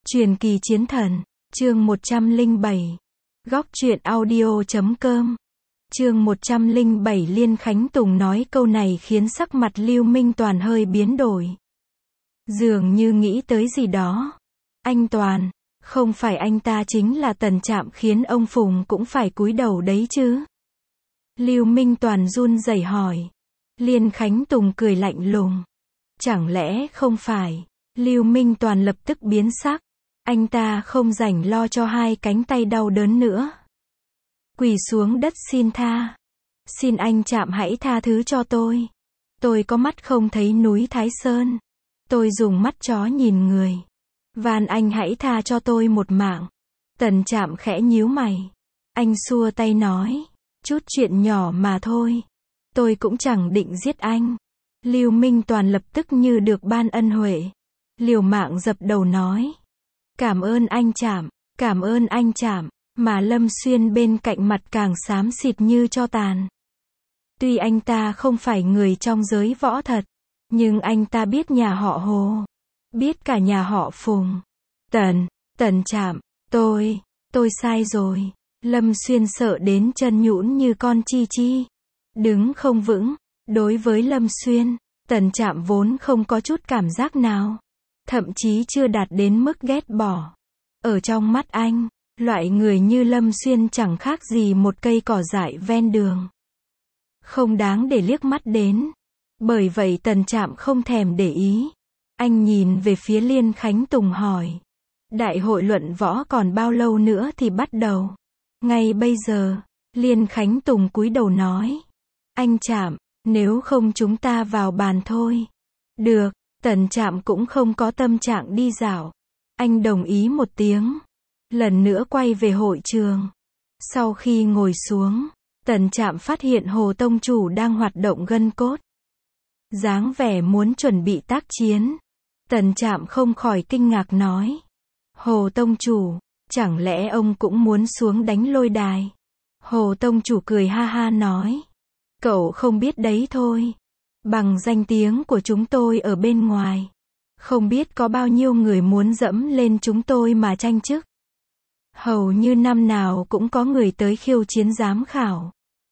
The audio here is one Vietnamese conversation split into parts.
Truyền kỳ chiến thần, chương 107. Góc truyện audio.com. Chương 107 Liên Khánh Tùng nói câu này khiến sắc mặt Lưu Minh Toàn hơi biến đổi. Dường như nghĩ tới gì đó. Anh Toàn, không phải anh ta chính là Tần Trạm khiến ông Phùng cũng phải cúi đầu đấy chứ? Lưu Minh Toàn run rẩy hỏi. Liên Khánh Tùng cười lạnh lùng. Chẳng lẽ không phải? Lưu Minh Toàn lập tức biến sắc. Anh ta không rảnh lo cho hai cánh tay đau đớn nữa. Quỳ xuống đất xin tha. Xin anh Trạm hãy tha thứ cho tôi. Tôi có mắt không thấy núi Thái Sơn. Tôi dùng mắt chó nhìn người. Van anh hãy tha cho tôi một mạng. Tần Trạm khẽ nhíu mày. Anh xua tay nói. Chút chuyện nhỏ mà thôi. Tôi cũng chẳng định giết anh. Lưu Minh Toàn lập tức như được ban ân huệ. Liều mạng dập đầu nói. Cảm ơn anh Trạm, cảm ơn anh Trạm, mà Lâm Xuyên bên cạnh mặt càng xám xịt như tro tàn. Tuy anh ta không phải người trong giới võ thật, nhưng anh ta biết nhà họ Hồ, biết cả nhà họ Phùng. Tần Trạm, tôi sai rồi. Lâm Xuyên sợ đến chân nhũn như con chi chi, đứng không vững. Đối với Lâm Xuyên, Tần Trạm vốn không có chút cảm giác nào. Thậm chí chưa đạt đến mức ghét bỏ. Ở trong mắt anh, loại người như Lâm Xuyên chẳng khác gì một cây cỏ dại ven đường. Không đáng để liếc mắt đến. Bởi vậy Tần Trạm không thèm để ý. Anh nhìn về phía Liên Khánh Tùng hỏi. Đại hội luận võ còn bao lâu nữa thì bắt đầu? Ngay bây giờ, Liên Khánh Tùng cúi đầu nói. Anh Trạm, nếu không chúng ta vào bàn thôi. Được. Tần Trạm cũng không có tâm trạng đi dạo. Anh đồng ý một tiếng. Lần nữa quay về hội trường. Sau khi ngồi xuống, Tần Trạm phát hiện Hồ Tông Chủ đang hoạt động gân cốt. Dáng vẻ muốn chuẩn bị tác chiến. Tần Trạm không khỏi kinh ngạc nói. Hồ Tông Chủ, chẳng lẽ ông cũng muốn xuống đánh lôi đài? Hồ Tông Chủ cười ha ha nói. Cậu không biết đấy thôi. Bằng danh tiếng của chúng tôi ở bên ngoài, không biết có bao nhiêu người muốn dẫm lên chúng tôi mà tranh chức. Hầu như năm nào cũng có người tới khiêu chiến giám khảo.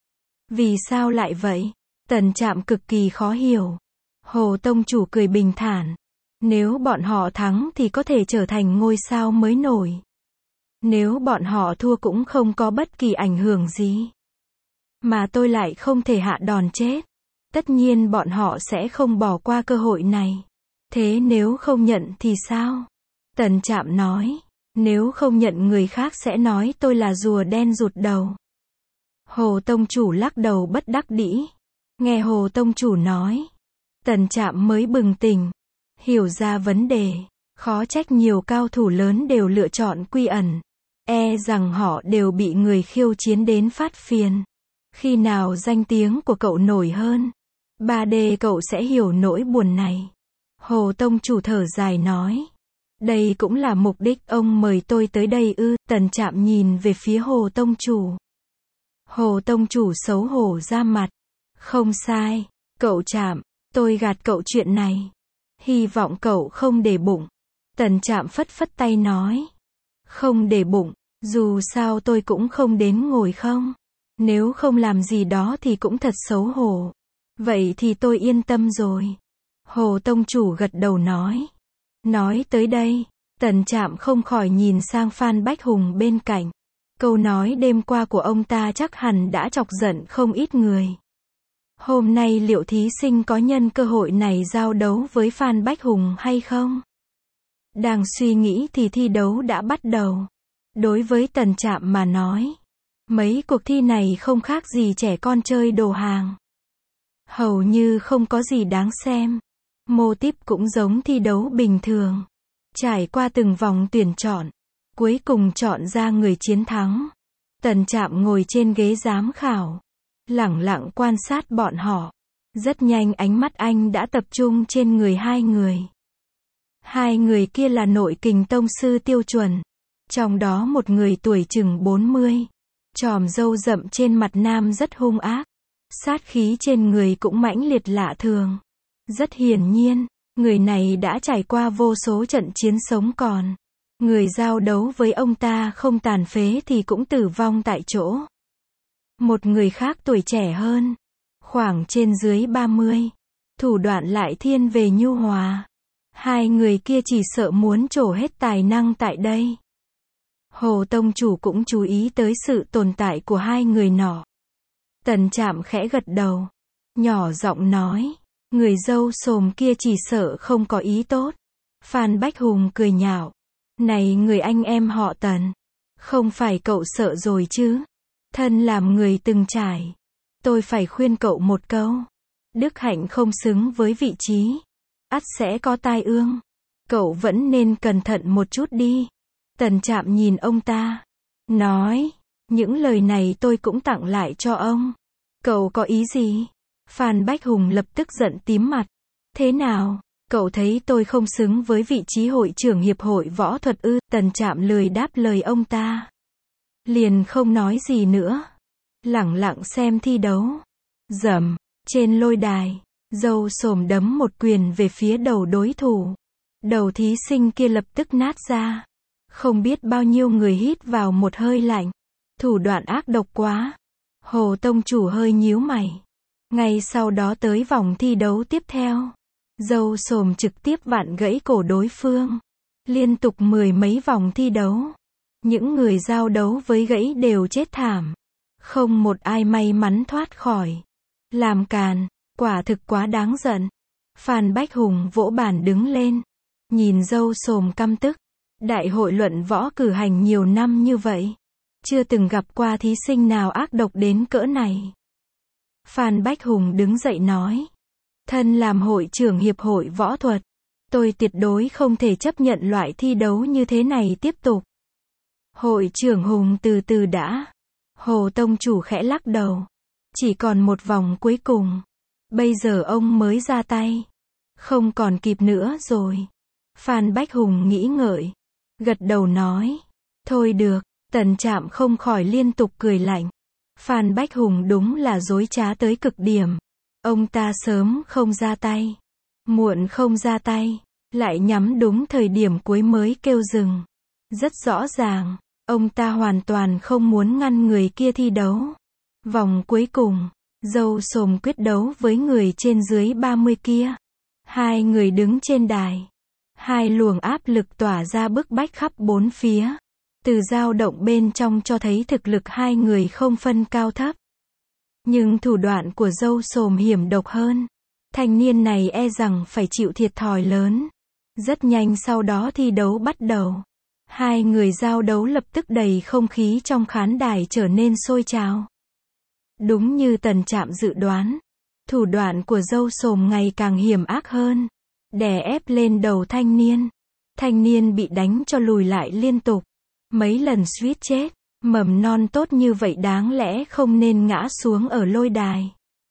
Vì sao lại vậy? Tần Trạm cực kỳ khó hiểu. Hồ Tông Chủ cười bình thản. Nếu bọn họ thắng thì có thể trở thành ngôi sao mới nổi. Nếu bọn họ thua cũng không có bất kỳ ảnh hưởng gì. Mà tôi lại không thể hạ đòn chết. Tất nhiên bọn họ sẽ không bỏ qua cơ hội này. Thế nếu không nhận thì sao? Tần Trạm nói. Nếu không nhận người khác sẽ nói tôi là rùa đen rụt đầu. Hồ Tông Chủ lắc đầu bất đắc dĩ. Nghe Hồ Tông Chủ nói. Tần Trạm mới bừng tỉnh. Hiểu ra vấn đề. Khó trách nhiều cao thủ lớn đều lựa chọn quy ẩn. E rằng họ đều bị người khiêu chiến đến phát phiền. Khi nào danh tiếng của cậu nổi hơn, 3D cậu sẽ hiểu nỗi buồn này. Hồ Tông Chủ thở dài nói. Đây cũng là mục đích ông mời tôi tới đây ư? Tần Trạm nhìn về phía Hồ Tông Chủ. Hồ Tông Chủ xấu hổ ra mặt. Không sai, cậu Trạm, tôi gạt cậu chuyện này. Hy vọng cậu không để bụng. Tần Trạm phất phất tay nói. Không để bụng, dù sao tôi cũng không đến ngồi không. Nếu không làm gì đó thì cũng thật xấu hổ. Vậy thì tôi yên tâm rồi. Hồ Tông Chủ gật đầu nói. Nói tới đây, Tần Trạm không khỏi nhìn sang Phan Bách Hùng bên cạnh. Câu nói đêm qua của ông ta chắc hẳn đã chọc giận không ít người. Hôm nay liệu thí sinh có nhân cơ hội này giao đấu với Phan Bách Hùng hay không? Đang suy nghĩ thì thi đấu đã bắt đầu. Đối với Tần Trạm mà nói, mấy cuộc thi này không khác gì trẻ con chơi đồ hàng. Hầu như không có gì đáng xem. Mô típ cũng giống thi đấu bình thường. Trải qua từng vòng tuyển chọn, cuối cùng chọn ra người chiến thắng. Tần Trạm ngồi trên ghế giám khảo, lẳng lặng quan sát bọn họ. Rất nhanh ánh mắt anh đã tập trung trên người hai người. Hai người kia là nội kình tông sư tiêu chuẩn. Trong đó một người tuổi chừng 40. Chòm râu rậm trên mặt nam rất hung ác. Sát khí trên người cũng mãnh liệt lạ thường. Rất hiển nhiên, người này đã trải qua vô số trận chiến sống còn. Người giao đấu với ông ta không tàn phế thì cũng tử vong tại chỗ. Một người khác tuổi trẻ hơn, khoảng trên dưới 30, thủ đoạn lại thiên về nhu hòa. Hai người kia chỉ sợ muốn trổ hết tài năng tại đây. Hồ tông chủ cũng chú ý tới sự tồn tại của hai người nọ. Tần Trạm khẽ gật đầu, nhỏ giọng nói, người dâu xồm kia chỉ sợ không có ý tốt. Phan Bách Hùng cười nhạo, này người anh em họ Tần, không phải cậu sợ rồi chứ? Thân làm người từng trải, tôi phải khuyên cậu một câu. Đức hạnh không xứng với vị trí, ắt sẽ có tai ương. Cậu vẫn nên cẩn thận một chút đi. Tần Trạm nhìn ông ta, nói, những lời này tôi cũng tặng lại cho ông. Cậu có ý gì? Phan Bách Hùng lập tức giận tím mặt. Thế nào? Cậu thấy tôi không xứng với vị trí hội trưởng hiệp hội võ thuật ư? Tần Trạm lười đáp lời ông ta, liền không nói gì nữa, lẳng lặng xem thi đấu. Rầm, trên lôi đài, dâu xồm đấm một quyền về phía đầu đối thủ. Đầu thí sinh kia lập tức nát ra. Không biết bao nhiêu người hít vào một hơi lạnh. Thủ đoạn ác độc quá. Hồ tông chủ hơi nhíu mày. Ngay sau đó tới vòng thi đấu tiếp theo, dâu xồm trực tiếp vặn gãy cổ đối phương. Liên tục 10 mấy vòng thi đấu, những người giao đấu với gãy đều chết thảm. Không một ai may mắn thoát khỏi. Làm càn, quả thực quá đáng giận. Phan Bách Hùng vỗ bàn đứng lên, nhìn dâu xồm căm tức. Đại hội luận võ cử hành nhiều năm như vậy, chưa từng gặp qua thí sinh nào ác độc đến cỡ này. Phan Bách Hùng đứng dậy nói, thân làm hội trưởng hiệp hội võ thuật, tôi tuyệt đối không thể chấp nhận loại thi đấu như thế này tiếp tục. Hội trưởng Hùng từ từ đã. Hồ tông chủ khẽ lắc đầu. Chỉ còn một vòng cuối cùng. Bây giờ ông mới ra tay. Không còn kịp nữa rồi. Phan Bách Hùng nghĩ ngợi, gật đầu nói, thôi được. Tần Trạm không khỏi liên tục cười lạnh. Phan Bách Hùng đúng là dối trá tới cực điểm. Ông ta sớm không ra tay, muộn không ra tay, lại nhắm đúng thời điểm cuối mới kêu dừng. Rất rõ ràng, ông ta hoàn toàn không muốn ngăn người kia thi đấu. Vòng cuối cùng, dâu xồm quyết đấu với người trên dưới 30 kia. Hai người đứng trên đài. Hai luồng áp lực tỏa ra bức bách khắp bốn phía. Từ dao động bên trong cho thấy thực lực hai người không phân cao thấp. Nhưng thủ đoạn của dâu xồm hiểm độc hơn. Thanh niên này e rằng phải chịu thiệt thòi lớn. Rất nhanh sau đó thi đấu bắt đầu. Hai người giao đấu lập tức đầy không khí trong khán đài trở nên sôi trào. Đúng như Tần Trạm dự đoán, thủ đoạn của dâu xồm ngày càng hiểm ác hơn. Đè ép lên đầu thanh niên. Thanh niên bị đánh cho lùi lại liên tục. Mấy lần suýt chết. Mầm non tốt như vậy đáng lẽ không nên ngã xuống ở lôi đài.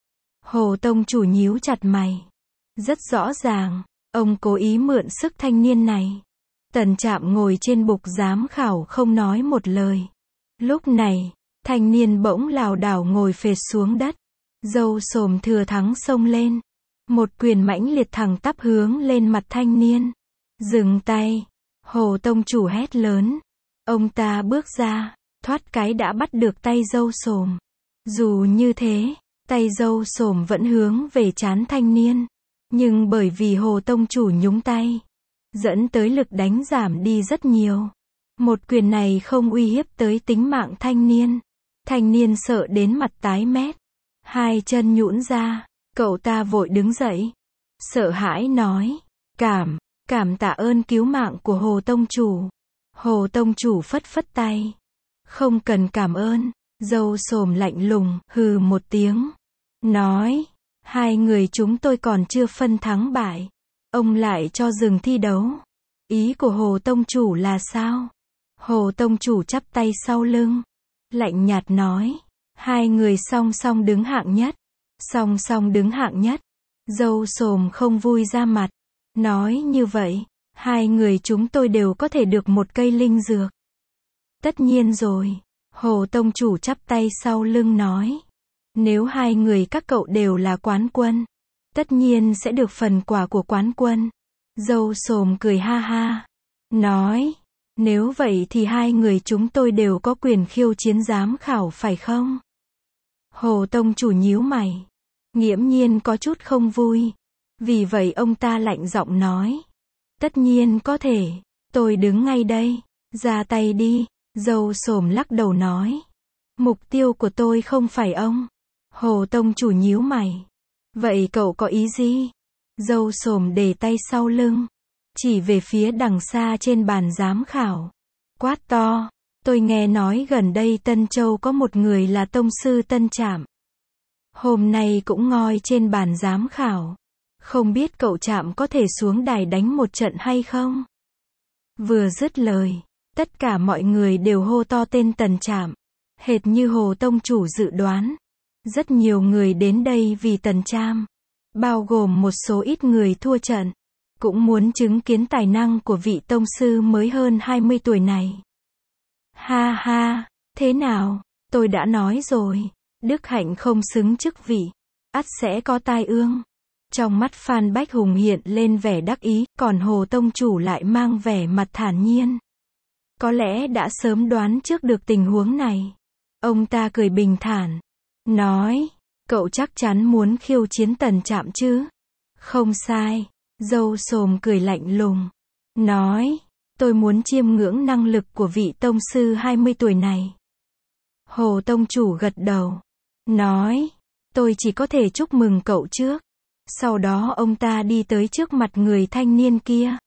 Hồ tông chủ nhíu chặt mày. Rất rõ ràng, ông cố ý mượn sức thanh niên này. Tần Trạm ngồi trên bục giám khảo không nói một lời. Lúc này, thanh niên bỗng lảo đảo ngồi phệt xuống đất. Dâu xồm thừa thắng xông lên. Một quyền mãnh liệt thẳng tắp hướng lên mặt thanh niên. Dừng tay. Hồ tông chủ hét lớn. Ông ta bước ra, thoát cái đã bắt được tay dâu xồm. Dù như thế, tay dâu xồm vẫn hướng về trán thanh niên. Nhưng bởi vì hồ tông chủ nhúng tay, dẫn tới lực đánh giảm đi rất nhiều. Một quyền này không uy hiếp tới tính mạng thanh niên. Thanh niên sợ đến mặt tái mét. Hai chân nhũn ra, cậu ta vội đứng dậy. Sợ hãi nói, cảm tạ ơn cứu mạng của hồ tông chủ. Hồ tông chủ phất phất tay. Không cần cảm ơn. Dâu xồm lạnh lùng, hừ một tiếng. Nói, hai người chúng tôi còn chưa phân thắng bại. Ông lại cho dừng thi đấu. Ý của hồ tông chủ là sao? Hồ tông chủ chắp tay sau lưng. Lạnh nhạt nói. Hai người song song đứng hạng nhất. Song song đứng hạng nhất. Dâu xồm không vui ra mặt. Nói như vậy, hai người chúng tôi đều có thể được một cây linh dược. Tất nhiên rồi. Hồ tông chủ chắp tay sau lưng nói. Nếu hai người các cậu đều là quán quân, tất nhiên sẽ được phần quà của quán quân. Dâu xồm cười ha ha. Nói, Nếu vậy thì hai người chúng tôi đều có quyền khiêu chiến giám khảo phải không? Hồ tông chủ nhíu mày. Nghiễm Nhiên có chút không vui. Vì vậy ông ta lạnh giọng nói. Tất nhiên có thể. Tôi đứng ngay đây. Ra tay đi. Dâu Xồm lắc đầu nói. Mục tiêu của tôi không phải ông. Hồ tông chủ nhíu mày. Vậy cậu có ý gì? Dâu Xồm để tay sau lưng. Chỉ về phía đằng xa trên bàn giám khảo. Quát to. Tôi nghe nói gần đây Tân Châu có một người là tông sư Tân Trạm. Hôm nay cũng ngồi trên bàn giám khảo. Không biết cậu Trạm có thể xuống đài đánh một trận hay không? Vừa dứt lời, tất cả mọi người đều hô to tên Tần Trạm. Hệt như Hồ tông chủ dự đoán. Rất nhiều người đến đây vì Tần Trạm. Bao gồm một số ít người thua trận. Cũng muốn chứng kiến tài năng của vị tông sư mới hơn 20 tuổi này. Ha ha, thế nào? Tôi đã nói rồi. Đức hạnh không xứng chức vị. Ắt sẽ có tai ương. Trong mắt Phan Bách Hùng hiện lên vẻ đắc ý, còn Hồ tông chủ lại mang vẻ mặt thản nhiên. Có lẽ đã sớm đoán trước được tình huống này. Ông ta cười bình thản. Nói, cậu chắc chắn muốn khiêu chiến Tần Trạm chứ? Không sai. Dâu Xồm cười lạnh lùng. Nói, tôi muốn chiêm ngưỡng năng lực của vị tông sư 20 tuổi này. Hồ tông chủ gật đầu. Nói, tôi chỉ có thể chúc mừng cậu trước. Sau đó ông ta đi tới trước mặt người thanh niên kia.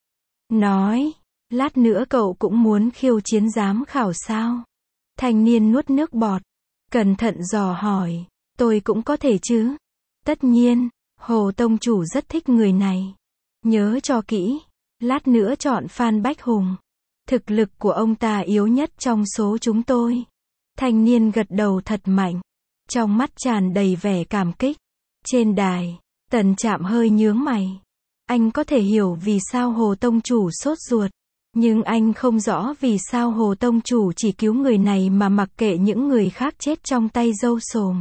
Nói, lát nữa cậu cũng muốn khiêu chiến giám khảo sao? Thanh niên nuốt nước bọt. Cẩn thận dò hỏi, tôi cũng có thể chứ? Tất nhiên, Hồ tông chủ rất thích người này. Nhớ cho kỹ, lát nữa chọn Phan Bách Hùng. Thực lực của ông ta yếu nhất trong số chúng tôi. Thanh niên gật đầu thật mạnh. Trong mắt tràn đầy vẻ cảm kích. Trên đài, Tần Trạm hơi nhướng mày. Anh có thể hiểu vì sao Hồ tông chủ sốt ruột. Nhưng anh không rõ vì sao Hồ tông chủ chỉ cứu người này mà mặc kệ những người khác chết trong tay Dâu Xồm.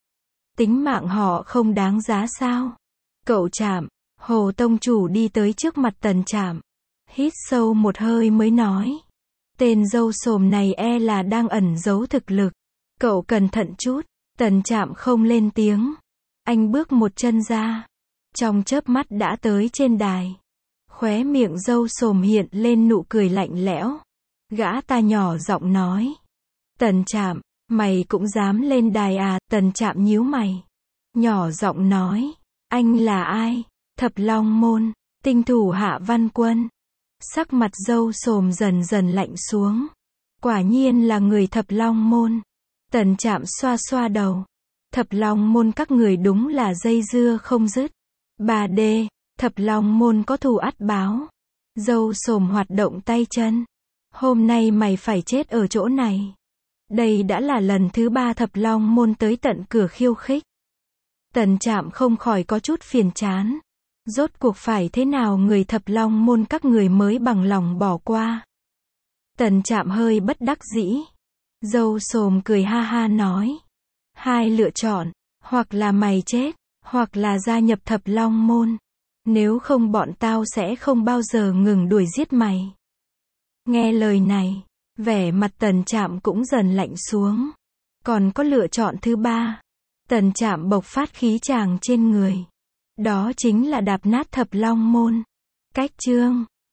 Tính mạng họ không đáng giá sao? Cậu Trạm. Hồ tông chủ đi tới trước mặt Tần Trạm. Hít sâu một hơi mới nói. Tên Dâu Xồm này e là đang ẩn giấu thực lực. Cậu cẩn thận chút. Tần Trạm không lên tiếng. Anh bước một chân ra. Trong chớp mắt đã tới trên đài. Khóe miệng Dâu Xồm hiện lên nụ cười lạnh lẽo. Gã ta nhỏ giọng nói. Tần Trạm, mày cũng dám lên đài à? Tần Trạm nhíu mày. Nhỏ giọng nói. Anh là ai? Thập Long Môn, tinh thủ Hạ Văn Quân. Sắc mặt Dâu Xồm dần dần lạnh xuống. Quả nhiên là người Thập Long Môn. Tần Trạm xoa xoa đầu. Thập Long Môn các người đúng là dây dưa không dứt. 3D, Thập Long Môn có thù ắt báo. Dâu Xồm hoạt động tay chân. Hôm nay mày phải chết ở chỗ này. Đây đã là lần thứ 3 Thập Long Môn tới tận cửa khiêu khích. Tần Trạm không khỏi có chút phiền chán. Rốt cuộc phải thế nào người Thập Long Môn các người mới bằng lòng bỏ qua? Tần Trạm hơi bất đắc dĩ. Dâu Xồm cười ha ha nói. Hai lựa chọn, hoặc là mày chết, hoặc là gia nhập Thập Long Môn. Nếu không bọn tao sẽ không bao giờ ngừng đuổi giết mày. Nghe lời này, vẻ mặt Tần Trạm cũng dần lạnh xuống. Còn có lựa chọn thứ 3. Tần Trạm bộc phát khí tràng trên người. Đó chính là đạp nát Thập Long Môn. Cách chương